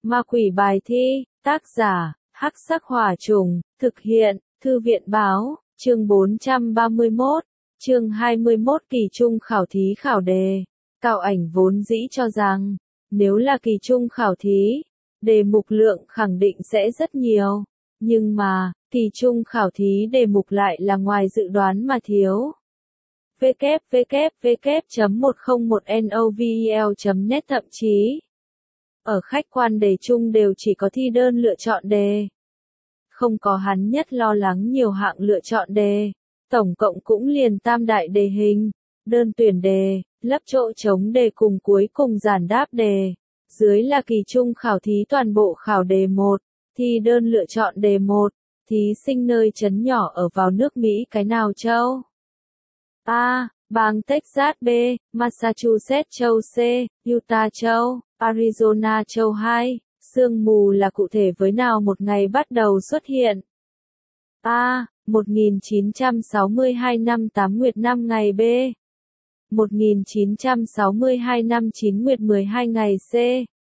Ma quỷ bài thi, tác giả, Hắc Sắc Hỏa Trùng, thực hiện, Thư viện báo, chương 431, chương 21 kỳ trung khảo thí khảo đề. Cao Ảnh vốn dĩ cho rằng, nếu là kỳ trung khảo thí, đề mục lượng khẳng định sẽ rất nhiều. Nhưng mà, kỳ trung khảo thí đề mục lại là ngoài dự đoán mà thiếu. www.101novel.net thậm chí ở khách quan đề chung đều chỉ có thi đơn lựa chọn đề. Không có hắn nhất lo lắng nhiều hạng lựa chọn đề, tổng cộng cũng liền tam đại đề hình, đơn tuyển đề, lấp chỗ trống đề cùng cuối cùng giản đáp đề. Dưới là kỳ trung khảo thí toàn bộ khảo đề 1, thi đơn lựa chọn đề 1, thí sinh nơi trấn nhỏ ở vào nước Mỹ cái nào châu? A. Bang Texas. B. Massachusetts châu. C. Utah châu. Arizona châu. 2. Sương mù là cụ thể với nào một ngày bắt đầu xuất hiện? A. 1962 năm 8 nguyệt 5 ngày. B. 1962 năm 9 nguyệt 12 ngày. C.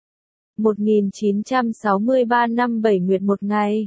1963 năm 7 nguyệt 1 ngày.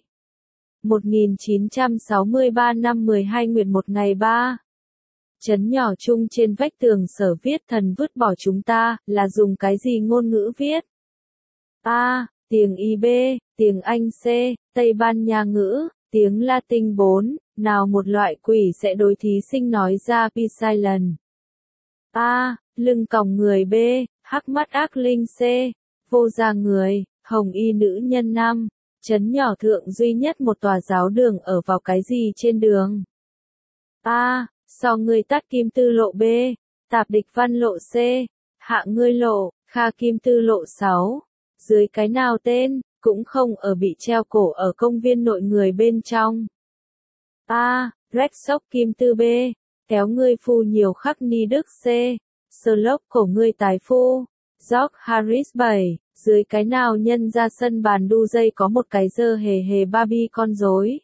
1963 năm 12 nguyệt 1 ngày. 3. Chấn nhỏ chung trên vách tường Sở viết thần vứt bỏ chúng ta, là dùng cái gì ngôn ngữ viết? A. Tiếng Y. B. Tiếng Anh. C. Tây Ban Nha ngữ, tiếng Latin. 4. Nào một loại quỷ sẽ đối thí sinh nói ra P-silent? A. Lưng còng người. B. Hắc mắt ác linh. C. Vô gia người, hồng y nữ nhân. 5. Chấn nhỏ thượng duy nhất một tòa giáo đường ở vào cái gì trên đường? A. So ngươi tắt kim tư lộ. B. Tạp địch văn lộ. C. Hạ ngươi lộ, Kha kim tư lộ. 6. Dưới cái nào tên, cũng không ở bị treo cổ ở công viên nội người bên trong? A. Rex sốc kim tư. B. Kéo ngươi phu nhiều khắc ni đức. C. Sơ lốc cổ ngươi tái phu. George Harris. 7. Dưới cái nào nhân ra sân bàn đu dây có một cái dơ hề hề Barbie con rối?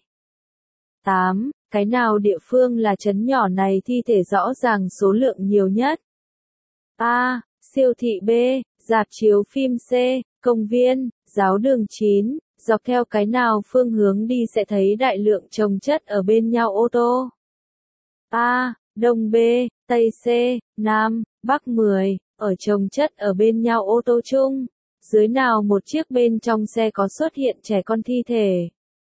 8. Cái nào địa phương là trấn nhỏ này thi thể rõ ràng số lượng nhiều nhất? A. Siêu thị. B. Rạp chiếu phim. C. Công viên, giáo đường. 9. Dọc theo cái nào phương hướng đi sẽ thấy đại lượng chồng chất ở bên nhau ô tô? A. Đông. B. Tây. C. Nam, Bắc. 10. Ở chồng chất ở bên nhau ô tô chung, dưới nào một chiếc bên trong xe có xuất hiện trẻ con thi thể?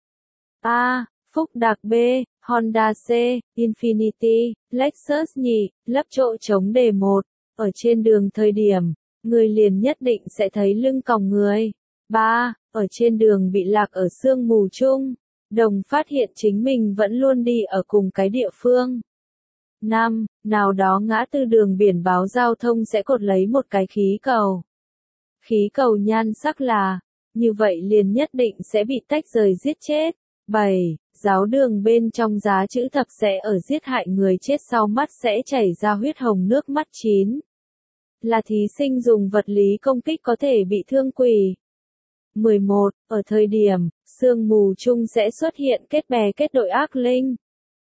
A. Phúc Đạc. B. Honda. C. Infiniti, Lexus. Nhì, lấp chỗ trống đề 1. Ở trên đường thời điểm, người liền nhất định sẽ thấy lưng còng người. 3. Ở trên đường bị lạc ở sương mù chung, đồng phát hiện chính mình vẫn luôn đi ở cùng cái địa phương. 5. Nào đó ngã tư đường biển báo giao thông sẽ cột lấy một cái khí cầu. Khí cầu nhan sắc là, như vậy liền nhất định sẽ bị tách rời giết chết. 7. Giáo đường bên trong giá chữ thập sẽ ở giết hại người chết sau mắt sẽ chảy ra huyết hồng nước mắt. 9. Là thí sinh dùng vật lý công kích có thể bị thương quỷ. 11. Ở thời điểm, sương mù chung sẽ xuất hiện kết bè kết đội ác linh.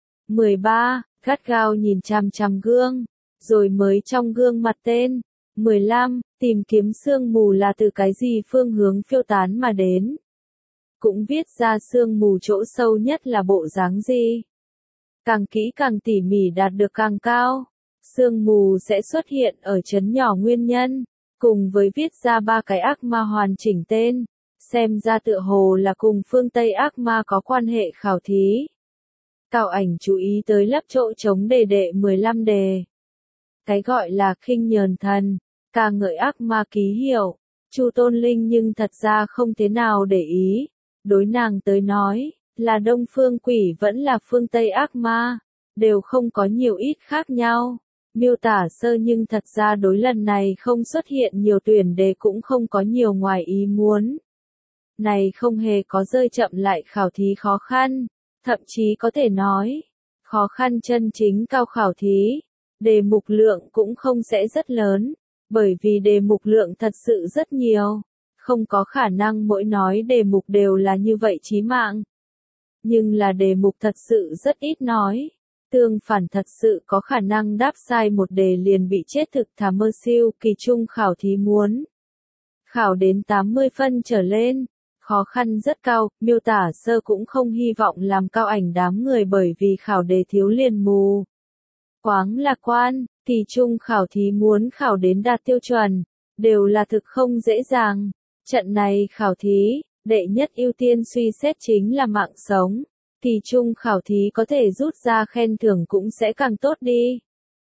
13. Gắt gao nhìn chằm chằm gương, rồi mới trong gương mặt tên. 15. Tìm kiếm sương mù là từ cái gì phương hướng phiêu tán mà đến. Cũng viết ra sương mù chỗ sâu nhất là bộ dáng gì. Càng kỹ càng tỉ mỉ đạt được càng cao. Sương mù sẽ xuất hiện ở trấn nhỏ nguyên nhân, cùng với viết ra 3 cái ác ma hoàn chỉnh tên. Xem ra tựa hồ là cùng phương Tây ác ma có quan hệ khảo thí. Cao Ảnh chú ý tới lấp chỗ trống đề đệ 15 đề. Cái gọi là khinh nhờn thần, ca ngợi ác ma ký hiệu, Chu Tôn Linh nhưng thật ra không thế nào để ý. Đối nàng tới nói, là đông phương quỷ vẫn là phương Tây ác ma, đều không có nhiều ít khác nhau. Miêu tả sơ nhưng thật ra đối lần này không xuất hiện nhiều tuyển đề cũng không có nhiều ngoài ý muốn. Này không hề có rơi chậm lại khảo thí khó khăn, thậm chí có thể nói, khó khăn chân chính cao khảo thí. Đề mục lượng cũng không sẽ rất lớn, bởi vì đề mục lượng thật sự rất nhiều, không có khả năng mỗi nói đề mục đều là như vậy chí mạng. Nhưng là đề mục thật sự rất ít nói, tương phản thật sự có khả năng đáp sai một đề liền bị chết thực thà mơ siêu kỳ trung khảo thí muốn. Khảo đến 80 phân trở lên, khó khăn rất cao, miêu tả sơ cũng không hy vọng làm Cao Ảnh đám người bởi vì khảo đề thiếu liền mù. Quáng lạc quan, kỳ trung khảo thí muốn khảo đến đạt tiêu chuẩn, đều là thực không dễ dàng. Trận này khảo thí, đệ nhất ưu tiên suy xét chính là mạng sống. Kỳ trung khảo thí có thể rút ra khen thưởng cũng sẽ càng tốt đi.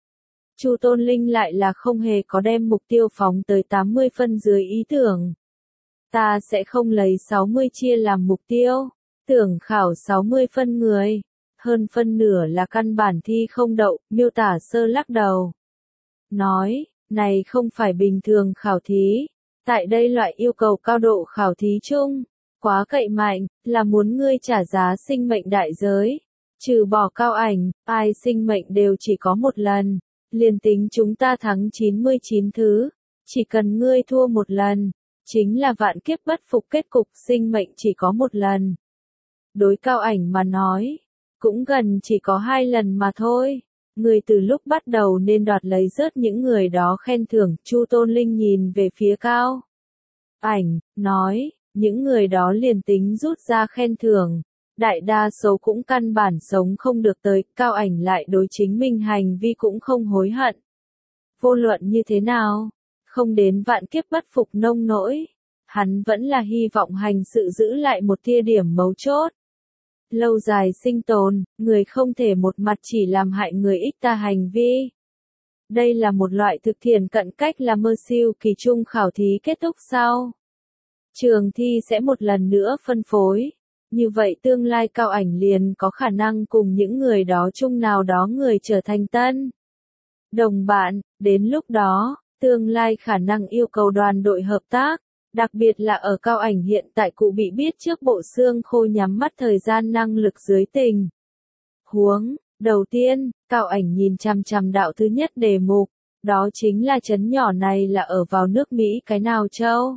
Chu Tôn Linh lại là không hề có đem mục tiêu phóng tới 80 phân dưới ý tưởng. Ta sẽ không lấy 60 chia làm mục tiêu, tưởng khảo 60 phân người, hơn phân nửa là căn bản thi không đậu, miêu tả sơ lắc đầu. Nói, này không phải bình thường khảo thí, tại đây loại yêu cầu cao độ khảo thí chung, quá cậy mạnh, là muốn ngươi trả giá sinh mệnh đại giới. Trừ bỏ Cao Ảnh, ai sinh mệnh đều chỉ có một lần, liền tính chúng ta thắng 99 thứ, chỉ cần ngươi thua một lần, chính là vạn kiếp bất phục kết cục sinh mệnh chỉ có một lần. Đối Cao Ảnh mà nói, cũng gần chỉ có 2 lần mà thôi. Người từ lúc bắt đầu nên đoạt lấy rớt những người đó khen thưởng. Chu Tôn Linh nhìn về phía Cao Ảnh, nói, những người đó liền tính rút ra khen thưởng, đại đa số cũng căn bản sống không được tới. Cao Ảnh lại đối chính mình hành vi cũng không hối hận. Vô luận như thế nào, không đến vạn kiếp bất phục nông nỗi, hắn vẫn là hy vọng hành sự giữ lại một tia điểm mấu chốt. Lâu dài sinh tồn, người không thể một mặt chỉ làm hại người ích ta hành vi. Đây là một loại thực thiện cận cách làm mơ siêu kỳ trung khảo thí kết thúc sau. Trường thi sẽ một lần nữa phân phối. Như vậy tương lai Cao Ảnh liền có khả năng cùng những người đó chung nào đó người trở thành tân đồng bạn, đến lúc đó, tương lai khả năng yêu cầu đoàn đội hợp tác. Đặc biệt là ở Cao Ảnh hiện tại cụ bị biết trước bộ xương khô nhắm mắt thời gian năng lực dưới tình huống. Đầu tiên, Cao Ảnh nhìn chằm chằm đạo thứ nhất đề mục, đó chính là trấn nhỏ này là ở vào nước Mỹ cái nào châu.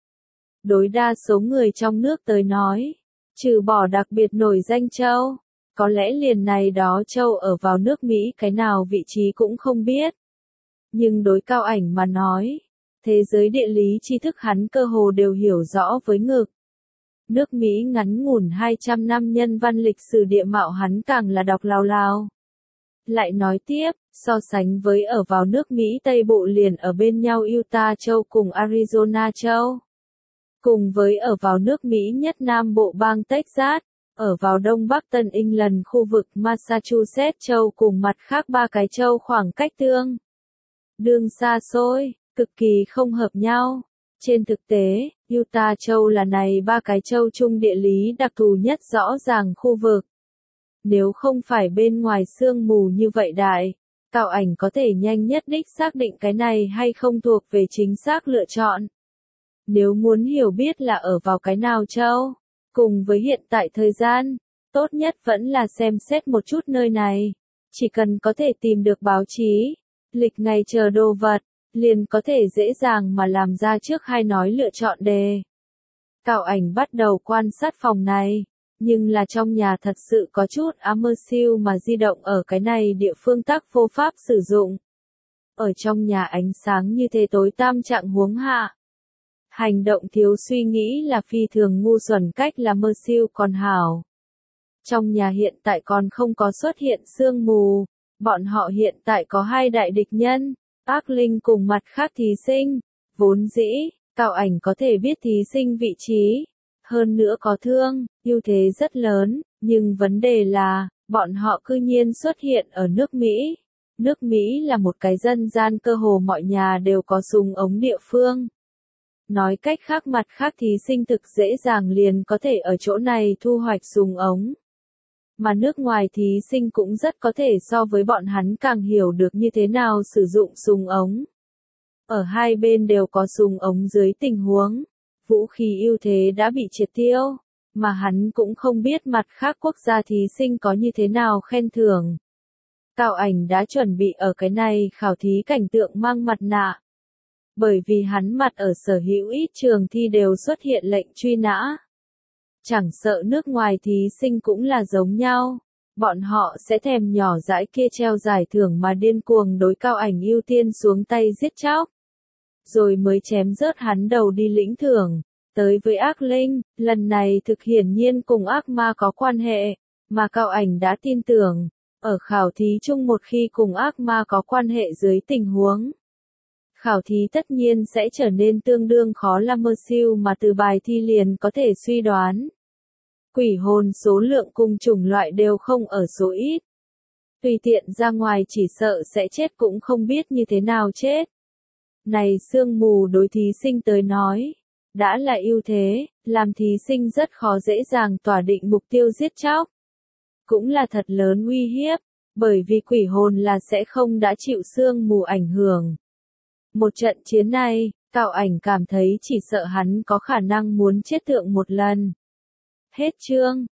Đối đa số người trong nước tới nói, trừ bỏ đặc biệt nổi danh châu, có lẽ liền này đó châu ở vào nước Mỹ cái nào vị trí cũng không biết. Nhưng đối Cao Ảnh mà nói, thế giới địa lý tri thức hắn cơ hồ đều hiểu rõ với ngực. Nước Mỹ ngắn ngủn 200 năm nhân văn lịch sử địa mạo hắn càng là đọc lao lao. Lại nói tiếp, so sánh với ở vào nước Mỹ Tây Bộ liền ở bên nhau Utah châu cùng Arizona châu. Cùng với ở vào nước Mỹ nhất Nam Bộ bang Texas, ở vào Đông Bắc Tân England khu vực Massachusetts châu cùng mặt khác 3 cái châu khoảng cách tương đương xa xôi, cực kỳ không hợp nhau. Trên thực tế, Utah châu là này 3 cái châu chung địa lý đặc thù nhất rõ ràng khu vực. Nếu không phải bên ngoài sương mù như vậy đại, Cao Ảnh có thể nhanh nhất đích xác định cái này hay không thuộc về chính xác lựa chọn. Nếu muốn hiểu biết là ở vào cái nào châu, cùng với hiện tại thời gian, tốt nhất vẫn là xem xét một chút nơi này. Chỉ cần có thể tìm được báo chí, lịch ngày chờ đồ vật, liền có thể dễ dàng mà làm ra trước hai nói lựa chọn đề. Cao Ảnh bắt đầu quan sát phòng này, nhưng là trong nhà thật sự có chút ám siêu mà di động ở cái này địa phương tắc vô pháp sử dụng. Ở trong nhà ánh sáng như thế tối tăm trạng huống hạ. Hành động thiếu suy nghĩ là phi thường ngu xuẩn cách là mơ siêu còn hảo. Trong nhà hiện tại còn không có xuất hiện sương mù, bọn họ hiện tại có 2 đại địch nhân, ác linh cùng mặt khác thí sinh, vốn dĩ, Cao Ảnh có thể biết thí sinh vị trí, hơn nữa có thương, ưu thế rất lớn, nhưng vấn đề là, bọn họ cư nhiên xuất hiện ở nước Mỹ. Nước Mỹ là một cái dân gian cơ hồ mọi nhà đều có súng ống địa phương. Nói cách khác mặt khác thí sinh thực dễ dàng liền có thể ở chỗ này thu hoạch súng ống. Mà nước ngoài thí sinh cũng rất có thể so với bọn hắn càng hiểu được như thế nào sử dụng súng ống. Ở hai bên đều có súng ống dưới tình huống, vũ khí ưu thế đã bị triệt tiêu, mà hắn cũng không biết mặt khác quốc gia thí sinh có như thế nào khen thưởng. Cao Ảnh đã chuẩn bị ở cái này khảo thí cảnh tượng mang mặt nạ. Bởi vì hắn mặt ở sở hữu ít trường thi đều xuất hiện lệnh truy nã. Chẳng sợ nước ngoài thí sinh cũng là giống nhau, bọn họ sẽ thèm nhỏ dãi kia treo giải thưởng mà điên cuồng đối Cao Ảnh ưu tiên xuống tay giết chóc. rồi mới chém rớt hắn đầu đi lĩnh thưởng. Tới với ác linh, lần này thực hiển nhiên cùng ác ma có quan hệ, mà Cao Ảnh đã tin tưởng, ở khảo thí chung một khi cùng ác ma có quan hệ dưới tình huống. Khảo thí tất nhiên sẽ trở nên tương đương khó làm mơ siêu mà từ bài thi liền có thể suy đoán. Quỷ hồn số lượng cùng chủng loại đều không ở số ít. Tùy tiện ra ngoài chỉ sợ sẽ chết cũng không biết như thế nào chết. Này sương mù đối thí sinh tới nói, đã là ưu thế, làm thí sinh rất khó dễ dàng tỏa định mục tiêu giết chóc. Cũng là thật lớn uy hiếp, bởi vì quỷ hồn là sẽ không đã chịu sương mù ảnh hưởng. Một trận chiến này, Cao Ảnh cảm thấy chỉ sợ hắn có khả năng muốn chết thượng một lần. Hết chương.